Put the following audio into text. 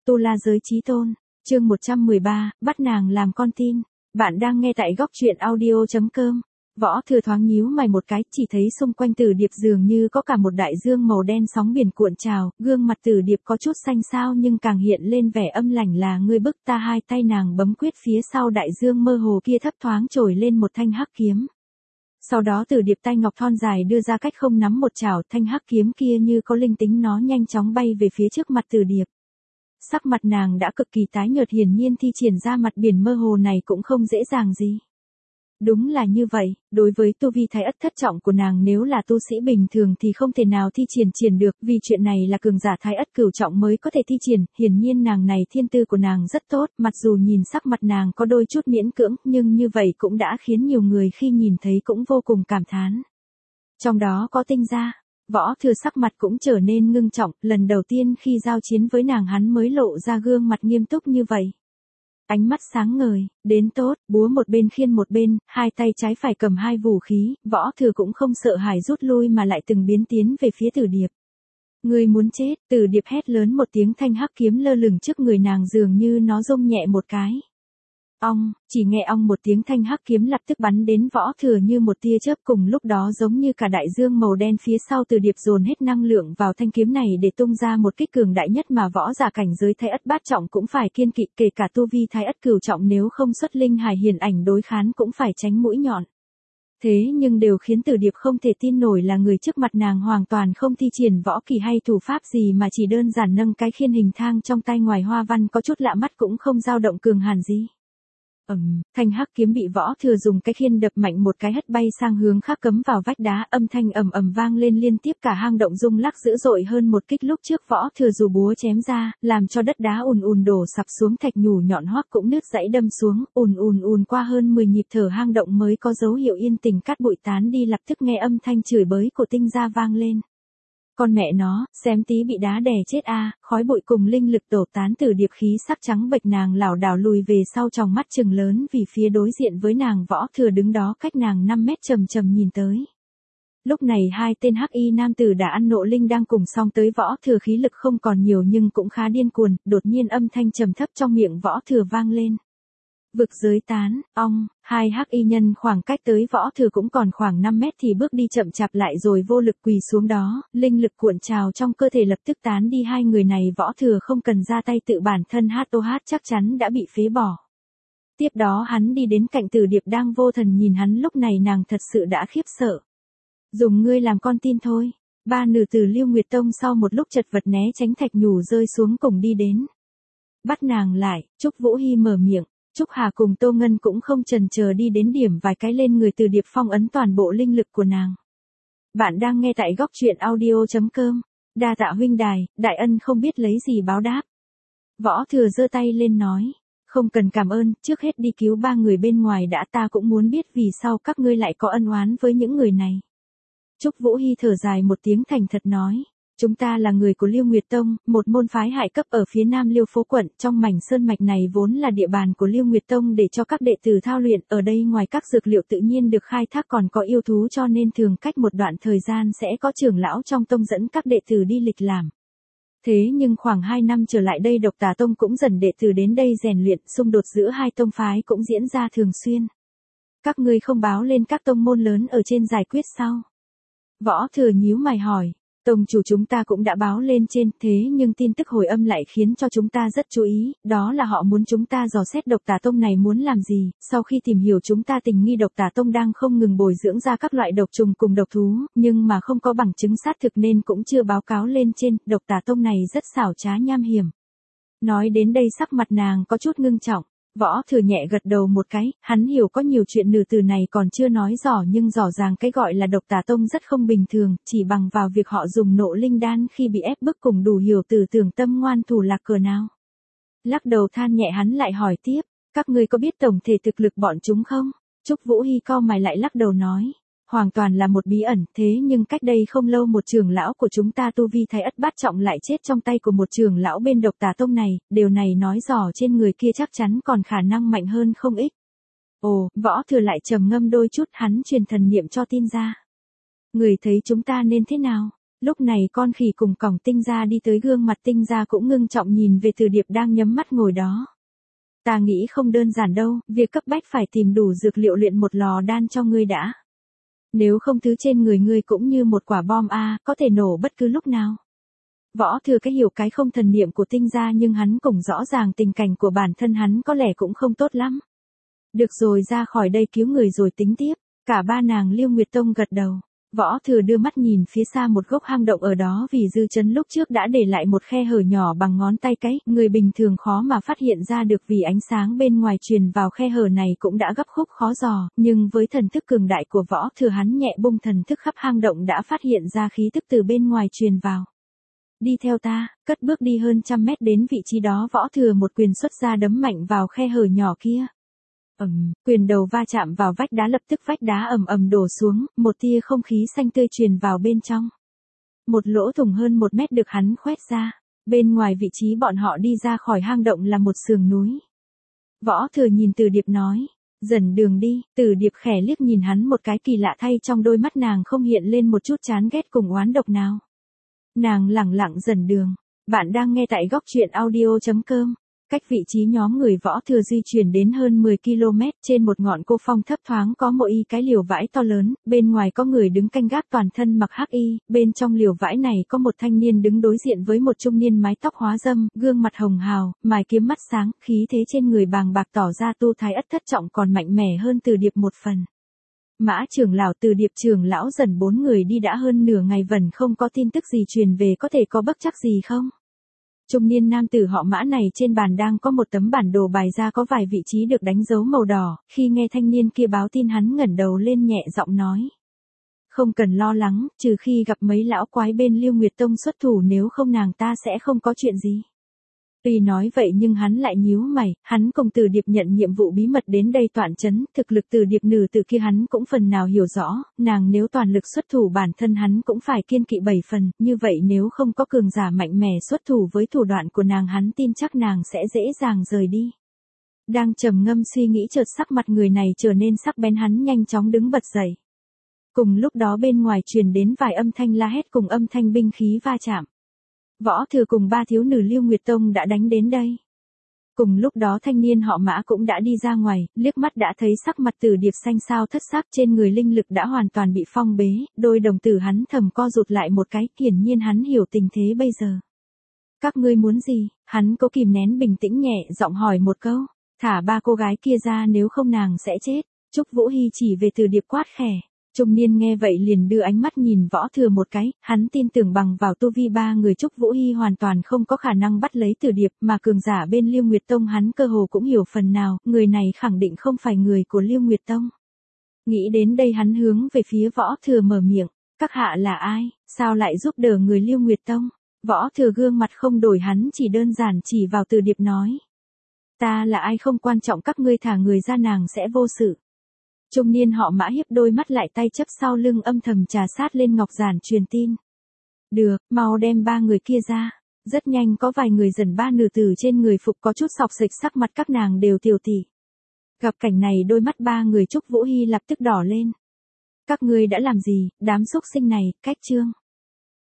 Tu La Giới Chí Tôn, chương 113, bắt nàng làm con tin. Bạn đang nghe tại góc truyện audio.com. Võ Thừa thoáng nhíu mày một cái, chỉ thấy xung quanh Tử Điệp dường như có cả một đại dương màu đen sóng biển cuộn trào, gương mặt Tử Điệp có chút xanh xao nhưng càng hiện lên vẻ âm lãnh là ngươi bức ta. Hai tay nàng bấm quyết, phía sau đại dương mơ hồ kia thấp thoáng trồi lên một thanh hắc kiếm. Sau đó Tử Điệp tay ngọc thon dài đưa ra cách không nắm một chảo, thanh hắc kiếm kia như có linh tính, nó nhanh chóng bay về phía trước mặt Tử Điệp. Sắc mặt nàng đã cực kỳ tái nhợt, hiển nhiên thi triển ra mặt biển mơ hồ này cũng không dễ dàng gì. Đúng là như vậy, đối với tu vi thái ất thất trọng của nàng, nếu là tu sĩ bình thường thì không thể nào thi triển được, vì chuyện này là cường giả thái ất cửu trọng mới có thể thi triển. Hiển nhiên nàng này thiên tư của nàng rất tốt, mặc dù nhìn sắc mặt nàng có đôi chút miễn cưỡng, nhưng như vậy cũng đã khiến nhiều người khi nhìn thấy cũng vô cùng cảm thán. Trong đó có Tinh Gia. Võ Thừa sắc mặt cũng trở nên ngưng trọng, lần đầu tiên khi giao chiến với nàng hắn mới lộ ra gương mặt nghiêm túc như vậy. Ánh mắt sáng ngời, đến tốt, búa một bên khiên một bên, hai tay trái phải cầm hai vũ khí, Võ Thừa cũng không sợ hãi rút lui mà lại từng biến tiến về phía Tử Điệp. Ngươi muốn chết, Tử Điệp hét lớn một tiếng, thanh hắc kiếm lơ lửng trước người nàng dường như nó rung nhẹ một cái. Ong, chỉ nghe ong một tiếng, thanh hắc kiếm lập tức bắn đến Võ Thừa như một tia chớp, cùng lúc đó giống như cả đại dương màu đen phía sau Tử Điệp dồn hết năng lượng vào thanh kiếm này để tung ra một kích cường đại nhất mà võ giả cảnh giới thái ất bát trọng cũng phải kiên kỵ, kể cả tu vi thái ất cửu trọng nếu không xuất linh hài hiển ảnh đối kháng cũng phải tránh mũi nhọn. Thế nhưng đều khiến Tử Điệp không thể tin nổi là người trước mặt nàng hoàn toàn không thi triển võ kỳ hay thủ pháp gì mà chỉ đơn giản nâng cái khiên hình thang trong tay, ngoài hoa văn có chút lạ mắt cũng không dao động cường hàn gì. Thanh hắc kiếm bị Võ Thừa dùng cái khiên đập mạnh một cái hất bay sang hướng khác, cấm vào vách đá, âm thanh ầm ầm vang lên liên tiếp, cả hang động rung lắc dữ dội hơn một kích lúc trước Võ Thừa dù búa chém ra, làm cho đất đá ùn ùn đổ sập xuống, thạch nhũ nhọn hoắc cũng nứt dãy đâm xuống, ùn qua hơn 10 nhịp thở hang động mới có dấu hiệu yên tĩnh, cát bụi tán đi. Lập tức nghe âm thanh chửi bới của Tinh Gia vang lên. Con mẹ nó, xém tí bị đá đè chết a, khói bụi cùng linh lực đổ tán. Tử Điệp khí sắc trắng bệch, nàng lảo đảo lùi về sau, tròng mắt trừng lớn vì phía đối diện với nàng Võ Thừa đứng đó cách nàng 5 mét trầm nhìn tới. Lúc này hai tên hắc y nam tử đã ăn nộ linh đang cùng song tới Võ Thừa, khí lực không còn nhiều nhưng cũng khá điên cuồng, đột nhiên âm thanh trầm thấp trong miệng Võ Thừa vang lên. Vực giới tán, ong, hai hắc y nhân khoảng cách tới Võ Thừa cũng còn khoảng 5 mét thì bước đi chậm chạp lại rồi vô lực quỳ xuống đó, linh lực cuộn trào trong cơ thể lập tức tán đi. Hai người này Võ Thừa không cần ra tay, tự bản thân HOH chắc chắn đã bị phế bỏ. Tiếp đó hắn đi đến cạnh Tử Điệp đang vô thần nhìn hắn, lúc này nàng thật sự đã khiếp sợ. Dùng ngươi làm con tin thôi. Ba nữ tử Lưu Nguyệt Tông sau một lúc chật vật né tránh thạch nhũ rơi xuống cùng đi đến. Bắt nàng lại, Trúc Vũ Hy mở miệng. Trúc Hà cùng Tô Ngân cũng không chần chờ đi đến điểm vài cái lên người Tử Điệp, phong ấn toàn bộ linh lực của nàng. Bạn đang nghe tại góc truyện audio.com. Đa tạ huynh đài, đại ân không biết lấy gì báo đáp. Võ Thừa giơ tay lên nói. Không cần cảm ơn, trước hết đi cứu ba người bên ngoài đã, ta cũng muốn biết vì sao các ngươi lại có ân oán với những người này. Trúc Vũ Hy thở dài một tiếng, thành thật nói. Chúng ta là người của Lưu Nguyệt Tông, một môn phái hải cấp ở phía nam Liêu Phố quận, trong mảnh sơn mạch này vốn là địa bàn của Lưu Nguyệt Tông để cho các đệ tử thao luyện, ở đây ngoài các dược liệu tự nhiên được khai thác còn có yêu thú, cho nên thường cách một đoạn thời gian sẽ có trưởng lão trong tông dẫn các đệ tử đi lịch lãm. Thế nhưng khoảng 2 năm trở lại đây Độc Tà Tông cũng dần đệ tử đến đây rèn luyện, xung đột giữa hai tông phái cũng diễn ra thường xuyên. Các ngươi không báo lên các tông môn lớn ở trên giải quyết sao? Võ Thừa nhíu mày hỏi. Tông chủ chúng ta cũng đã báo lên trên, thế nhưng tin tức hồi âm lại khiến cho chúng ta rất chú ý, đó là họ muốn chúng ta dò xét Độc Tà Tông này muốn làm gì. Sau khi tìm hiểu chúng ta tình nghi Độc Tà Tông đang không ngừng bồi dưỡng ra các loại độc trùng cùng độc thú, nhưng mà không có bằng chứng xác thực nên cũng chưa báo cáo lên trên. Độc Tà Tông này rất xảo trá nham hiểm. Nói đến đây sắc mặt nàng có chút ngưng trọng. Võ Thừa nhẹ gật đầu một cái, hắn hiểu có nhiều chuyện nữ tử này còn chưa nói rõ, nhưng rõ ràng cái gọi là Độc Tà Tông rất không bình thường, chỉ bằng vào việc họ dùng nộ linh đan khi bị ép bức cùng đủ hiểu từ tưởng tâm ngoan thủ là cỡ nào. Lắc đầu than nhẹ hắn lại hỏi tiếp, các ngươi có biết tổng thể thực lực bọn chúng không? Trúc Vũ Hy cau mày lại lắc đầu nói. Hoàn toàn là một bí ẩn, thế nhưng cách đây không lâu một trưởng lão của chúng ta tu vi thái ất bát trọng lại chết trong tay của một trưởng lão bên Độc Tà Tông này, điều này nói rõ trên người kia chắc chắn còn khả năng mạnh hơn không ít. Ồ, Võ Thừa lại trầm ngâm đôi chút, hắn truyền thần niệm cho tin ra. Người thấy chúng ta nên thế nào? Lúc này con khỉ cùng còng Tinh Gia đi tới, gương mặt Tinh Gia cũng ngưng trọng nhìn về Từ Điệp đang nhắm mắt ngồi đó. Ta nghĩ không đơn giản đâu, việc cấp bách phải tìm đủ dược liệu luyện một lò đan cho ngươi đã. Nếu không thứ trên người ngươi cũng như một quả bom có thể nổ bất cứ lúc nào. Võ Thừa cái hiểu cái không thần niệm của Tinh Gia, nhưng hắn cũng rõ ràng tình cảnh của bản thân hắn có lẽ cũng không tốt lắm. Được rồi, ra khỏi đây cứu người rồi tính tiếp. Cả ba nàng Liêu Nguyệt Tông gật đầu. Võ Thừa đưa mắt nhìn phía xa một gốc hang động ở đó, vì dư chấn lúc trước đã để lại một khe hở nhỏ bằng ngón tay cái, người bình thường khó mà phát hiện ra được vì ánh sáng bên ngoài truyền vào khe hở này cũng đã gấp khúc khó dò, nhưng với thần thức cường đại của Võ Thừa, hắn nhẹ bung thần thức khắp hang động đã phát hiện ra khí tức từ bên ngoài truyền vào. Đi theo ta, cất bước đi hơn 100 mét đến vị trí đó, Võ Thừa một quyền xuất ra đấm mạnh vào khe hở nhỏ kia. Quyền đầu va chạm vào vách đá, lập tức vách đá ầm ầm đổ xuống, một tia không khí xanh tươi truyền vào bên trong. Một lỗ thủng hơn 1 mét được hắn khoét ra. Bên ngoài vị trí bọn họ đi ra khỏi hang động là một sườn núi. Võ Thừa nhìn Từ Điệp nói, dần đường đi. Từ Điệp khẽ liếc nhìn hắn một cái, kỳ lạ thay trong đôi mắt nàng không hiện lên một chút chán ghét cùng oán độc nào. Nàng lẳng lặng dần đường. Bạn đang nghe tại góc truyện audio.com. Cách vị trí nhóm người Võ Thừa di chuyển đến hơn 10 km, trên một ngọn cô phong thấp thoáng có một cái liều vãi to lớn, bên ngoài có người đứng canh gác toàn thân mặc hắc y, bên trong liều vãi này có một thanh niên đứng đối diện với một trung niên mái tóc hóa râm, gương mặt hồng hào, mài kiếm mắt sáng, khí thế trên người bàng bạc tỏ ra tu thái ất thất trọng còn mạnh mẽ hơn Từ Điệp một phần. Mã trưởng lão, Từ Điệp trưởng lão, dần 4 người đi đã hơn nửa ngày vẫn không có tin tức gì truyền về, có thể có bất trắc gì không? Trung niên nam tử họ Mã này trên bàn đang có một tấm bản đồ bày ra, có vài vị trí được đánh dấu màu đỏ, khi nghe thanh niên kia báo tin hắn ngẩng đầu lên nhẹ giọng nói. Không cần lo lắng, trừ khi gặp mấy lão quái bên Liêu Nguyệt Tông xuất thủ, nếu không nàng ta sẽ không có chuyện gì. Tuy nói vậy nhưng hắn lại nhíu mày, hắn cùng Từ Điệp nhận nhiệm vụ bí mật đến đây toạn trấn, thực lực Từ Điệp nữ từ kia hắn cũng phần nào hiểu rõ, nàng nếu toàn lực xuất thủ bản thân hắn cũng phải kiêng kỵ 7 phần, như vậy nếu không có cường giả mạnh mẽ xuất thủ với thủ đoạn của nàng, hắn tin chắc nàng sẽ dễ dàng rời đi. Đang trầm ngâm suy nghĩ, chợt sắc mặt người này trở nên sắc bén, hắn nhanh chóng đứng bật dậy. Cùng lúc đó bên ngoài truyền đến vài âm thanh la hét cùng âm thanh binh khí va chạm. Võ Thừa cùng 3 thiếu nữ Liêu Nguyệt Tông đã đánh đến đây. Cùng lúc đó thanh niên họ Mã cũng đã đi ra ngoài, liếc mắt đã thấy sắc mặt Từ Điệp xanh xao thất sắc, trên người linh lực đã hoàn toàn bị phong bế, đôi đồng tử hắn thầm co rụt lại một cái, hiển nhiên hắn hiểu tình thế bây giờ. Các ngươi muốn gì? Hắn cố kìm nén bình tĩnh nhẹ giọng hỏi một câu. Thả 3 cô gái kia ra, nếu không nàng sẽ chết. Trúc Vũ Hy chỉ về Từ Điệp quát khẽ. Trung niên nghe vậy liền đưa ánh mắt nhìn Võ Thừa một cái, hắn tin tưởng bằng vào tu vi 3 người Trúc Vũ Hy hoàn toàn không có khả năng bắt lấy Từ Điệp, mà cường giả bên Liêu Nguyệt Tông hắn cơ hồ cũng hiểu phần nào, người này khẳng định không phải người của Liêu Nguyệt Tông. Nghĩ đến đây hắn hướng về phía Võ Thừa mở miệng, các hạ là ai, sao lại giúp đỡ người Liêu Nguyệt Tông? Võ Thừa gương mặt không đổi, hắn chỉ đơn giản chỉ vào Từ Điệp nói. Ta là ai không quan trọng, các ngươi thả người ra, nàng sẽ vô sự. Trung niên họ Mã hiếp đôi mắt lại, tay chấp sau lưng âm thầm trà sát lên ngọc giản truyền tin. Được, mau đem 3 người kia ra. Rất nhanh có vài người dần 3 nữ tử trên người phục có chút sọc sịch, sắc mặt các nàng đều tiều tỉ. Gặp cảnh này đôi mắt 3 người Trúc Vũ Hy lập tức đỏ lên. Các ngươi đã làm gì, đám xúc sinh này? Cách chương.